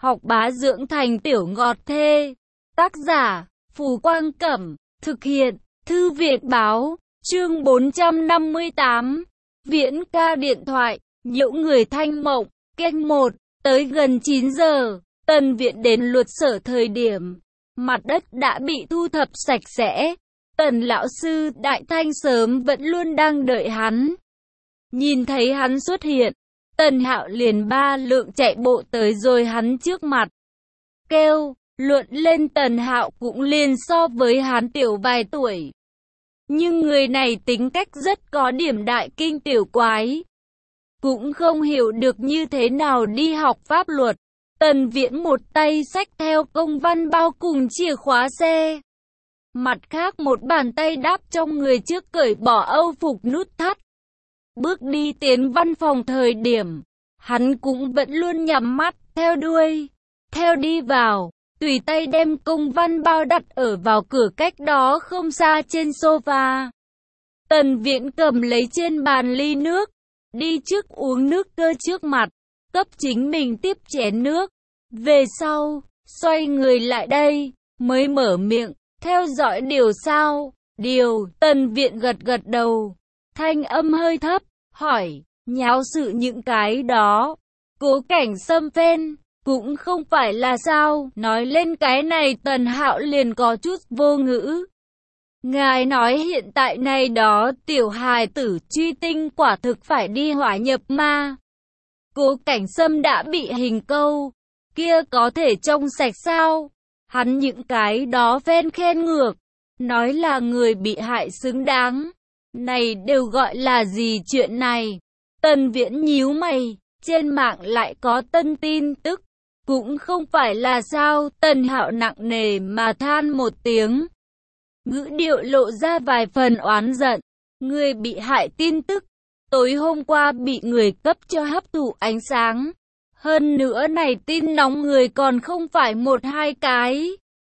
học bá dưỡng thành tiểu ngọt thê. Tác giả, Phù Quang Cẩm, thực hiện, Thư viện Báo, chương 458, Viễn ca điện thoại, nhiễu người thanh mộng, kênh 1, tới gần 9 giờ, Tần Viễn đến luật sở thời điểm, mặt đất đã bị thu thập sạch sẽ. Tần lão sư Đại Thanh sớm vẫn luôn đang đợi hắn. Nhìn thấy hắn xuất hiện, Tần Hạo liền ba lượng chạy bộ tới rồi hắn trước mặt. Kêu, luận lên Tần Hạo cũng liền so với hắn tiểu vài tuổi. Nhưng người này tính cách rất có điểm đại kinh tiểu quái. Cũng không hiểu được như thế nào đi học pháp luật. Tần Viễn một tay xách theo công văn bao cùng chìa khóa xe. Mặt khác một bàn tay đáp trong người trước cởi bỏ âu phục nút thắt. Bước đi tiến văn phòng thời điểm, hắn cũng vẫn luôn nhắm mắt, theo đuôi, theo đi vào, tùy tay đem công văn bao đặt ở vào cửa cách đó không xa trên sofa. Tần Viễn cầm lấy trên bàn ly nước, đi trước uống nước cơ trước mặt, cấp chính mình tiếp chén nước. Về sau, xoay người lại đây, mới mở miệng, theo dõi điều sao? Điều, Tần Viễn gật gật đầu, thanh âm hơi thấp, hỏi, nháo sự những cái đó. Cố Cảnh Sâm phên, cũng không phải là sao, nói lên cái này Tần Hạo liền có chút vô ngữ. Ngài nói hiện tại này đó tiểu hài tử truy tinh quả thực phải đi hỏa nhập ma. Cố Cảnh Sâm đã bị hình câu, kia có thể trông sạch sao? Hắn những cái đó phen khen ngược, nói là người bị hại xứng đáng. Này đều gọi là gì chuyện này? Tần Viễn nhíu mày, trên mạng lại có tân tin tức. Cũng không phải là sao, Tần Hạo nặng nề mà than một tiếng. Ngữ điệu lộ ra vài phần oán giận. Người bị hại tin tức, tối hôm qua bị người cấp cho hấp thụ ánh sáng. Hơn nữa này tin nóng người còn không phải một hai cái.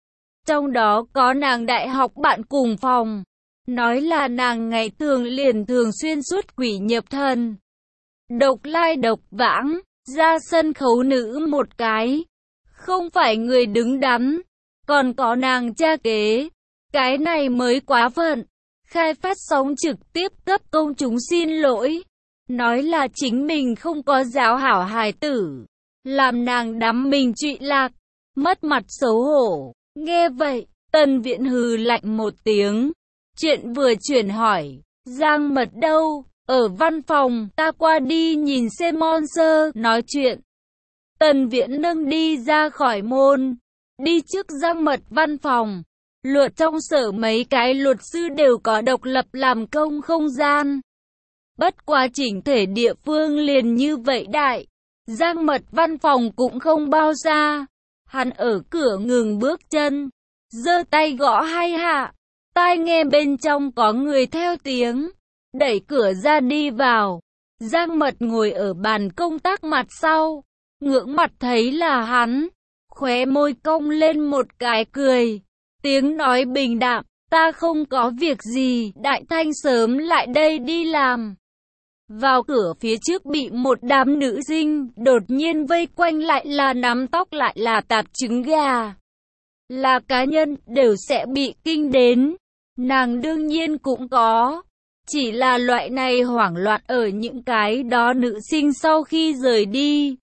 Trong đó có nàng đại học bạn cùng phòng. Nói là nàng ngày thường liền thường xuyên xuất quỷ nhập thần. Độc lai độc vãng, ra sân khấu nữ một cái. Không phải người đứng đắn. Còn có nàng cha kế. Cái này mới quá phận. Khai phát sóng trực tiếp cấp công chúng xin lỗi. Nói là chính mình không có giáo hảo hài tử. Làm nàng đắm mình trụy lạc. Mất mặt xấu hổ. Nghe vậy, Tần Viễn hừ lạnh một tiếng. Chuyện vừa chuyển hỏi, Giang Mật đâu? Ở văn phòng, ta qua đi nhìn xem Monster nói chuyện. Tần Viễn nâng đi ra khỏi môn, đi trước Giang Mật văn phòng. Luật trong sở mấy cái luật sư đều có độc lập làm công không gian. Bất quá chỉnh thể địa phương liền như vậy đại. Giang Mật văn phòng cũng không bao xa. Hắn ở cửa ngừng bước chân, giơ tay gõ hai hạ. Tai nghe bên trong có người theo tiếng, đẩy cửa ra đi vào. Giang Mật ngồi ở bàn công tác mặt sau, ngưỡng mặt thấy là hắn, khóe môi cong lên một cái cười, tiếng nói bình đạm, ta không có việc gì, Đại Thanh sớm lại đây đi làm. Vào cửa phía trước bị một đám nữ sinh đột nhiên vây quanh, lại là nắm tóc lại là tạp trứng gà. Là cá nhân đều sẽ bị kinh đến. Nàng đương nhiên cũng có. Chỉ là loại này hoảng loạn ở những cái đó nữ sinh sau khi rời đi.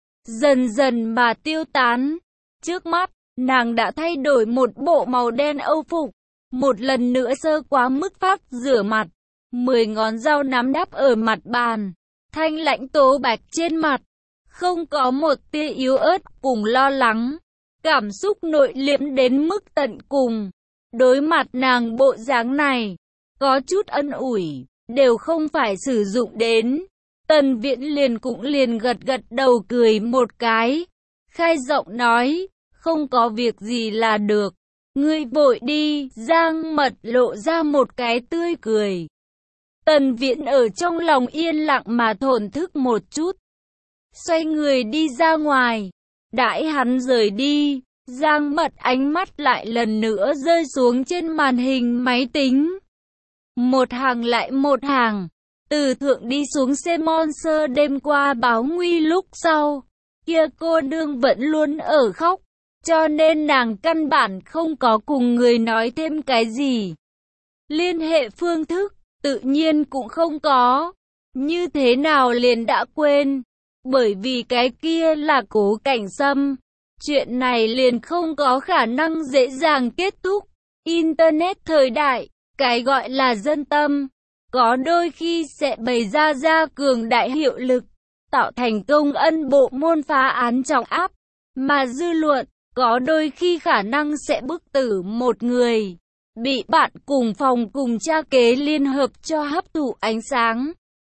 Dần dần mà tiêu tán. Trước mắt, nàng đã thay đổi một bộ màu đen âu phục. Một lần nữa sơ quá mức pháp rửa mặt. 10 ngón dao nắm đắp ở mặt bàn. Thanh lãnh tố bạch trên mặt. Không có một tia yếu ớt cùng lo lắng. Cảm xúc nội liễm đến mức tận cùng. Đối mặt nàng bộ dáng này, có chút ân ủi, đều không phải sử dụng đến. Tần Viễn liền gật gật đầu cười một cái. Khai giọng nói, không có việc gì là được. Ngươi vội đi, Giang Mật lộ ra một cái tươi cười. Tần Viễn ở trong lòng yên lặng mà thổn thức một chút. Xoay người đi ra ngoài, đãi hắn rời đi. Giang Mật ánh mắt lại lần nữa rơi xuống trên màn hình máy tính. Một hàng lại một hàng, từ thượng đi xuống xe Monster đêm qua báo nguy lúc sau. kia cô nương vẫn luôn ở khóc, cho nên nàng căn bản không có cùng người nói thêm cái gì. Liên hệ phương thức, tự nhiên cũng không có. Như thế nào liền đã quên, bởi vì cái kia là Cố Cảnh Sâm. Chuyện này liền không có khả năng dễ dàng kết thúc. Internet thời đại, cái gọi là dân tâm, có đôi khi sẽ bày ra cường đại hiệu lực, tạo thành công ân bộ môn phá án trọng áp, mà dư luận, có đôi khi khả năng sẽ bức tử một người, bị bạn cùng phòng cùng cha kế liên hợp cho hấp thụ ánh sáng.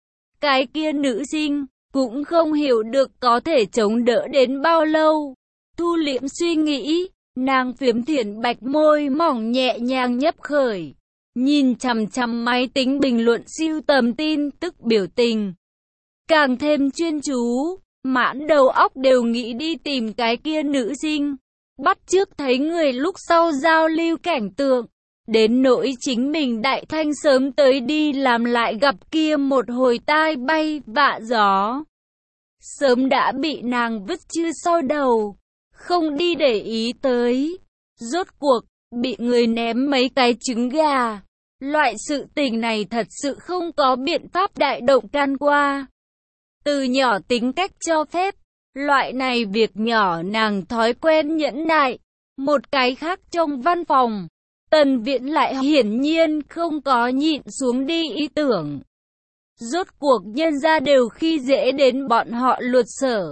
Cái kia nữ sinh, cũng không hiểu được có thể chống đỡ đến bao lâu. Thu liễm suy nghĩ, nàng phiếm thiển bạch môi mỏng nhẹ nhàng nhấp khởi, nhìn chằm chằm máy tính bình luận siêu tầm tin tức biểu tình. Càng thêm chuyên chú, mãn đầu óc đều nghĩ đi tìm cái kia nữ sinh, bắt chước thấy người lúc sau giao lưu cảnh tượng. Đến nỗi chính mình đại thanh sớm tới đi làm lại gặp kia một hồi tai bay vạ gió. Sớm đã bị nàng vứt chư sau đầu, không đi để ý tới. Rốt cuộc, bị người ném mấy cái trứng gà. Loại sự tình này thật sự không có biện pháp đại động can qua. Từ nhỏ tính cách cho phép, loại này việc nhỏ nàng thói quen nhẫn nại. Một cái khác trong văn phòng, Tần Viễn lại hiển nhiên không có nhịn xuống đi ý tưởng. Rốt cuộc nhân gia đều khi dễ đến bọn họ luật sở.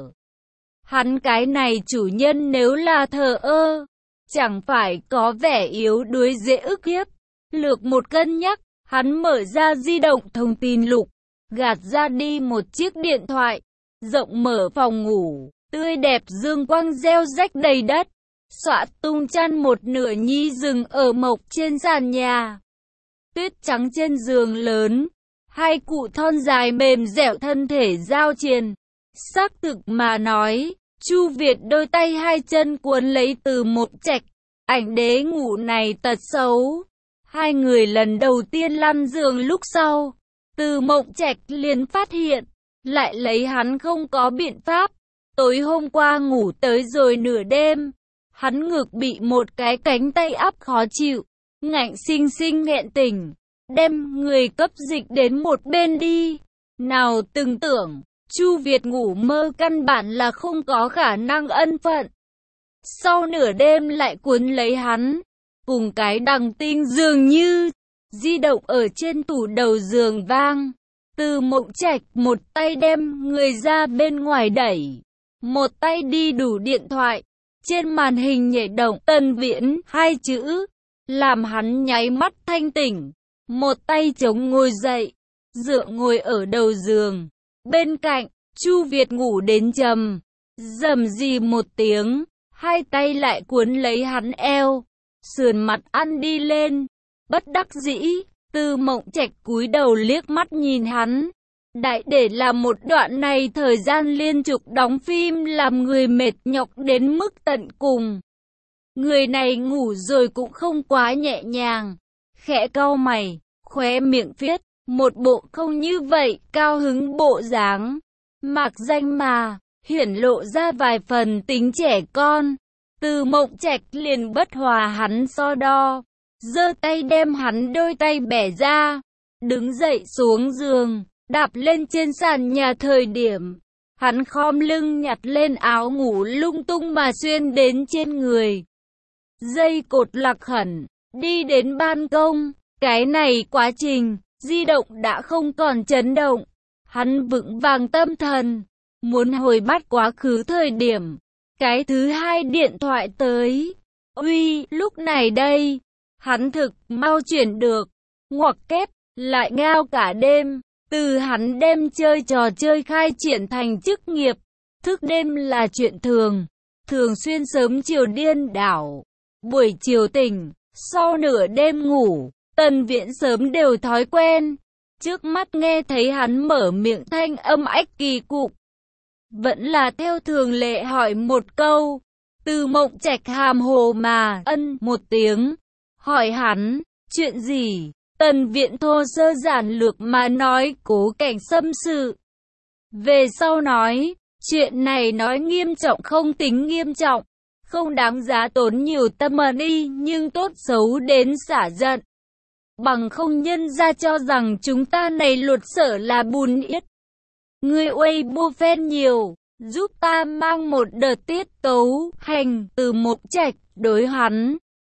Hắn cái này chủ nhân nếu là thờ ơ, chẳng phải có vẻ yếu đuối dễ ức hiếp. Lược một cân nhắc, hắn mở ra di động thông tin lục, gạt ra đi một chiếc điện thoại, rộng mở phòng ngủ, tươi đẹp dương quang reo rách đầy đất. Xõa tung chăn một nửa nhi rừng ở mộc trên sàn nhà. Tuyết trắng trên giường lớn, hai cụ thon dài mềm dẻo thân thể giao triền. Xác thực mà nói, Chu Việt đôi tay hai chân cuốn lấy Từ Mộng Trạch. Ảnh đế ngủ này tật xấu. Hai người lần đầu tiên lăn giường lúc sau, Từ Mộng Trạch liền phát hiện, lại lấy hắn không có biện pháp. Tối hôm qua ngủ tới rồi nửa đêm, hắn ngực bị một cái cánh tay áp khó chịu, ngạnh sinh sinh nghẹn tỉnh, đem người cấp dịch đến một bên đi. Nào từng tưởng, Chu Việt ngủ mơ căn bản là không có khả năng ân phận. Sau nửa đêm lại cuốn lấy hắn, cùng cái đằng tinh dường như, di động ở trên tủ đầu giường vang. Từ Mộng Trạch một tay đem người ra bên ngoài đẩy, một tay đi đủ điện thoại. Trên màn hình nhảy động Tần Viễn hai chữ, làm hắn nháy mắt thanh tỉnh. Một tay chống ngồi dậy, dựa ngồi ở đầu giường. Bên cạnh, Chu Việt ngủ đến trầm, rầm rì một tiếng, hai tay lại cuốn lấy hắn eo, sườn mặt ăn đi lên. Bất đắc dĩ, Từ Mộng Trạch cúi đầu liếc mắt nhìn hắn. Đại để là một đoạn này thời gian liên tục đóng phim làm người mệt nhọc đến mức tận cùng. Người này ngủ rồi cũng không quá nhẹ nhàng, khẽ cau mày, khóe miệng viết, một bộ không như vậy cao hứng bộ dáng. Mạc danh mà, hiển lộ ra vài phần tính trẻ con. Từ Mộng Trạch liền bất hòa hắn so đo, giơ tay đem hắn đôi tay bẻ ra, đứng dậy xuống giường. Đạp lên trên sàn nhà thời điểm, hắn khom lưng nhặt lên áo ngủ lung tung mà xuyên đến trên người. Dây cột lạc khẩn, đi đến ban công, cái này quá trình, di động đã không còn chấn động. Hắn vững vàng tâm thần, muốn hồi bắt quá khứ thời điểm. Cái thứ hai điện thoại tới. Uy, lúc này đây, hắn thực mau chuyển được, ngoặc kép, lại ngao cả đêm. Từ hắn đêm chơi trò chơi khai triển thành chức nghiệp, thức đêm là chuyện thường, thường xuyên sớm chiều điên đảo, buổi chiều tỉnh, sau nửa đêm ngủ. Tần Viễn sớm đều thói quen, trước mắt nghe thấy hắn mở miệng thanh âm ách kỳ cục, vẫn là theo thường lệ hỏi một câu. Từ Mộng Trạch hàm hồ mà ân một tiếng, hỏi hắn, chuyện gì? Tần Viễn thô sơ giản lược mà nói Cố Cảnh Sâm sự. Về sau nói, Chuyện này nói nghiêm trọng không tính nghiêm trọng, không đáng giá tốn nhiều tâm đi, nhưng tốt xấu đến xả giận. Bằng không nhân ra cho rằng chúng ta này luật sở là bùn yết. Người Weibo fan nhiều, giúp ta mang một đợt tiết tấu hành từ Mộc Trạch đối hắn.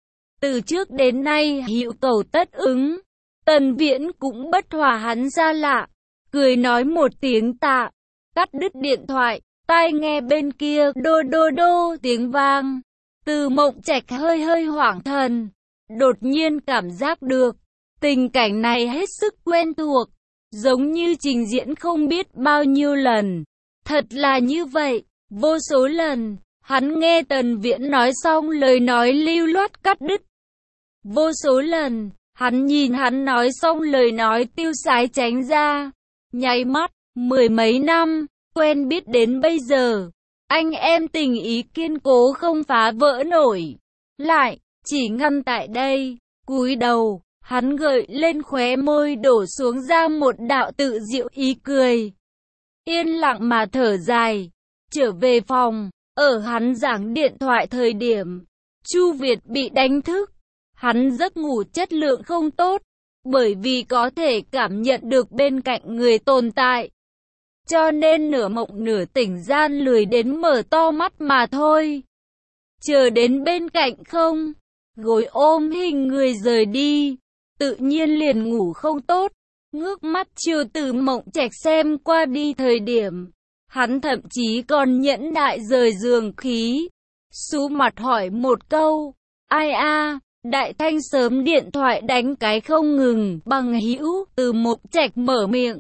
Từ trước đến nay hữu cầu tất ứng, Tần Viễn cũng bất hòa hắn ra lạ, cười nói một tiếng tạ, cắt đứt điện thoại, tai nghe bên kia đô đô đô tiếng vang. Từ Mộc Trạch hơi hơi hoảng thần, đột nhiên cảm giác được, tình cảnh này hết sức quen thuộc, giống như trình diễn không biết bao nhiêu lần. Thật là như vậy, vô số lần, hắn nghe Tần Viễn nói xong lời nói lưu loát cắt đứt. Vô số lần, hắn nhìn hắn nói xong lời nói tiêu sái tránh ra. Nháy mắt, mười mấy năm, quen biết đến bây giờ, anh em tình ý kiên cố không phá vỡ nổi. Lại, chỉ ngăn tại đây, cúi đầu, hắn gợi lên khóe môi đổ xuống ra một đạo tự diệu ý cười. Yên lặng mà thở dài, trở về phòng, ở hắn giảng điện thoại thời điểm, Chu Việt bị đánh thức. Hắn giấc ngủ chất lượng không tốt, bởi vì có thể cảm nhận được bên cạnh người tồn tại. Cho nên nửa mộng nửa tỉnh gian lười đến mở to mắt mà thôi. Chờ đến bên cạnh không, gối ôm hình người rời đi, tự nhiên liền ngủ không tốt. Ngước mắt chiều Từ Mộc Trạch xem qua đi thời điểm, hắn thậm chí còn nhẫn nại rời giường khí. Sú mặt hỏi một câu, ai a? Đại Thanh sớm điện thoại đánh cái không ngừng, bằng hữu. Từ Mộc Trạch mở miệng.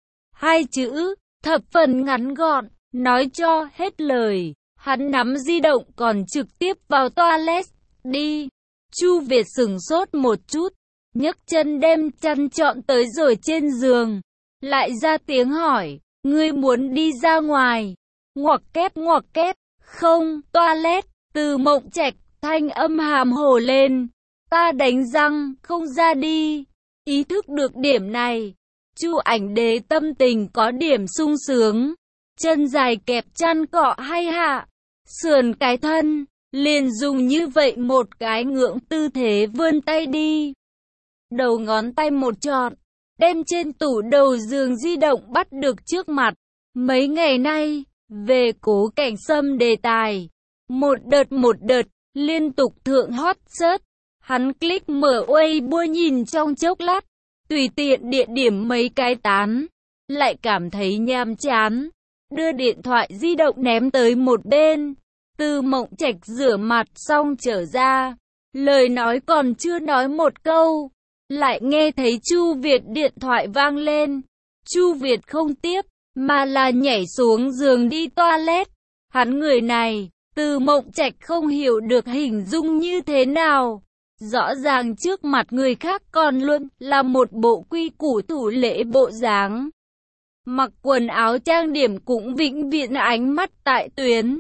Hai chữ, thập phần ngắn gọn, nói cho hết lời. Hắn nắm di động còn trực tiếp vào toilet, đi. Chu Việt sửng sốt một chút, nhấc chân đem chăn trọn tới rồi trên giường. Lại ra tiếng hỏi, ngươi muốn đi ra ngoài. Ngoặc kép, không, toilet. Từ Mộc Trạch, thanh âm hàm hồ lên. Ta đánh răng, không ra đi. Ý thức được điểm này, Chu Ảnh Đế tâm tình có điểm sung sướng. Chân dài kẹp chăn cọ hay hạ, sườn cái thân, liền dùng như vậy một cái ngưỡng tư thế vươn tay đi. Đầu ngón tay một trọn, đem trên tủ đầu giường di động bắt được trước mặt. Mấy ngày nay, về Cố Cảnh Sâm đề tài, một đợt, liên tục thượng hot search. Hắn click mở Weibo nhìn trong chốc lát, tùy tiện địa điểm mấy cái tán, lại cảm thấy nhàm chán, đưa điện thoại di động ném tới một bên. Từ Mộc Trạch rửa mặt xong trở ra, lời nói còn chưa nói một câu, lại nghe thấy Chu Việt điện thoại vang lên. Chu Việt không tiếp, mà là nhảy xuống giường đi toilet. Hắn người này, Từ Mộc Trạch không hiểu được hình dung như thế nào. Rõ ràng trước mặt người khác còn luôn là một bộ quy củ thủ lễ bộ dáng. Mặc quần áo trang điểm cũng vĩnh viễn ánh mắt tại tuyến.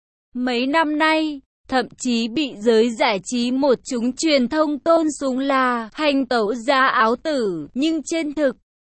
Mấy năm nay, thậm chí bị giới giải trí một chúng truyền thông tôn sùng là hành tẩu ra áo tử. Nhưng trên thực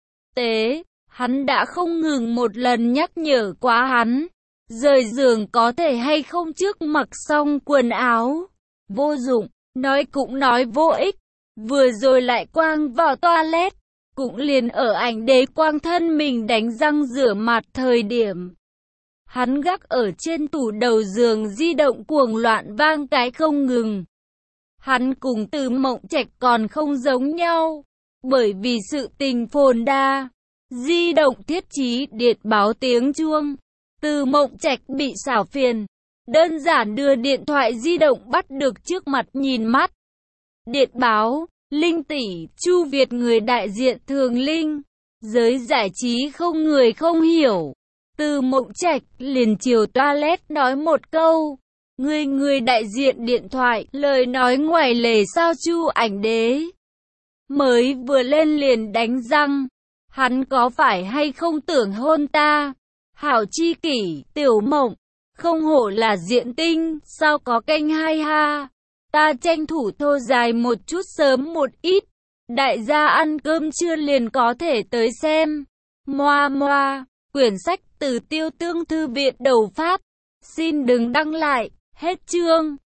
tế, hắn đã không ngừng một lần nhắc nhở quá hắn. Rời giường có thể hay không trước mặc xong quần áo. Vô dụng. Nói cũng nói vô ích, vừa rồi lại quang vào toilet, cũng liền ở Ảnh Đế quang thân mình đánh răng rửa mặt thời điểm. Hắn gác ở trên tủ đầu giường di động cuồng loạn vang cái không ngừng. Hắn cùng Từ Mộc Trạch còn không giống nhau, bởi vì sự tình phồn đa, di động thiết trí điện báo tiếng chuông. Từ Mộc Trạch bị xảo phiền. Đơn giản đưa điện thoại di động bắt được trước mặt nhìn mắt. Điện báo, Linh tỷ, Chu Việt người đại diện Thường Linh. Giới giải trí không người không hiểu. Từ Mộc Trạch liền chiều toilet nói một câu. Người đại diện điện thoại, lời nói ngoài lề sao Chu Ảnh Đế. Mới vừa lên liền đánh răng. Hắn có phải hay không tưởng hôn ta? Hảo chi kỷ, Tiểu Mộng. Không hổ là diện tinh, sao có kênh hay ha. Ta tranh thủ thô dài một chút sớm một ít. Đại gia ăn cơm trưa liền có thể tới xem. Moa moa. Quyển sách từ Tiêu Tương Thư viện đầu phát. Xin đừng đăng lại. Hết chương.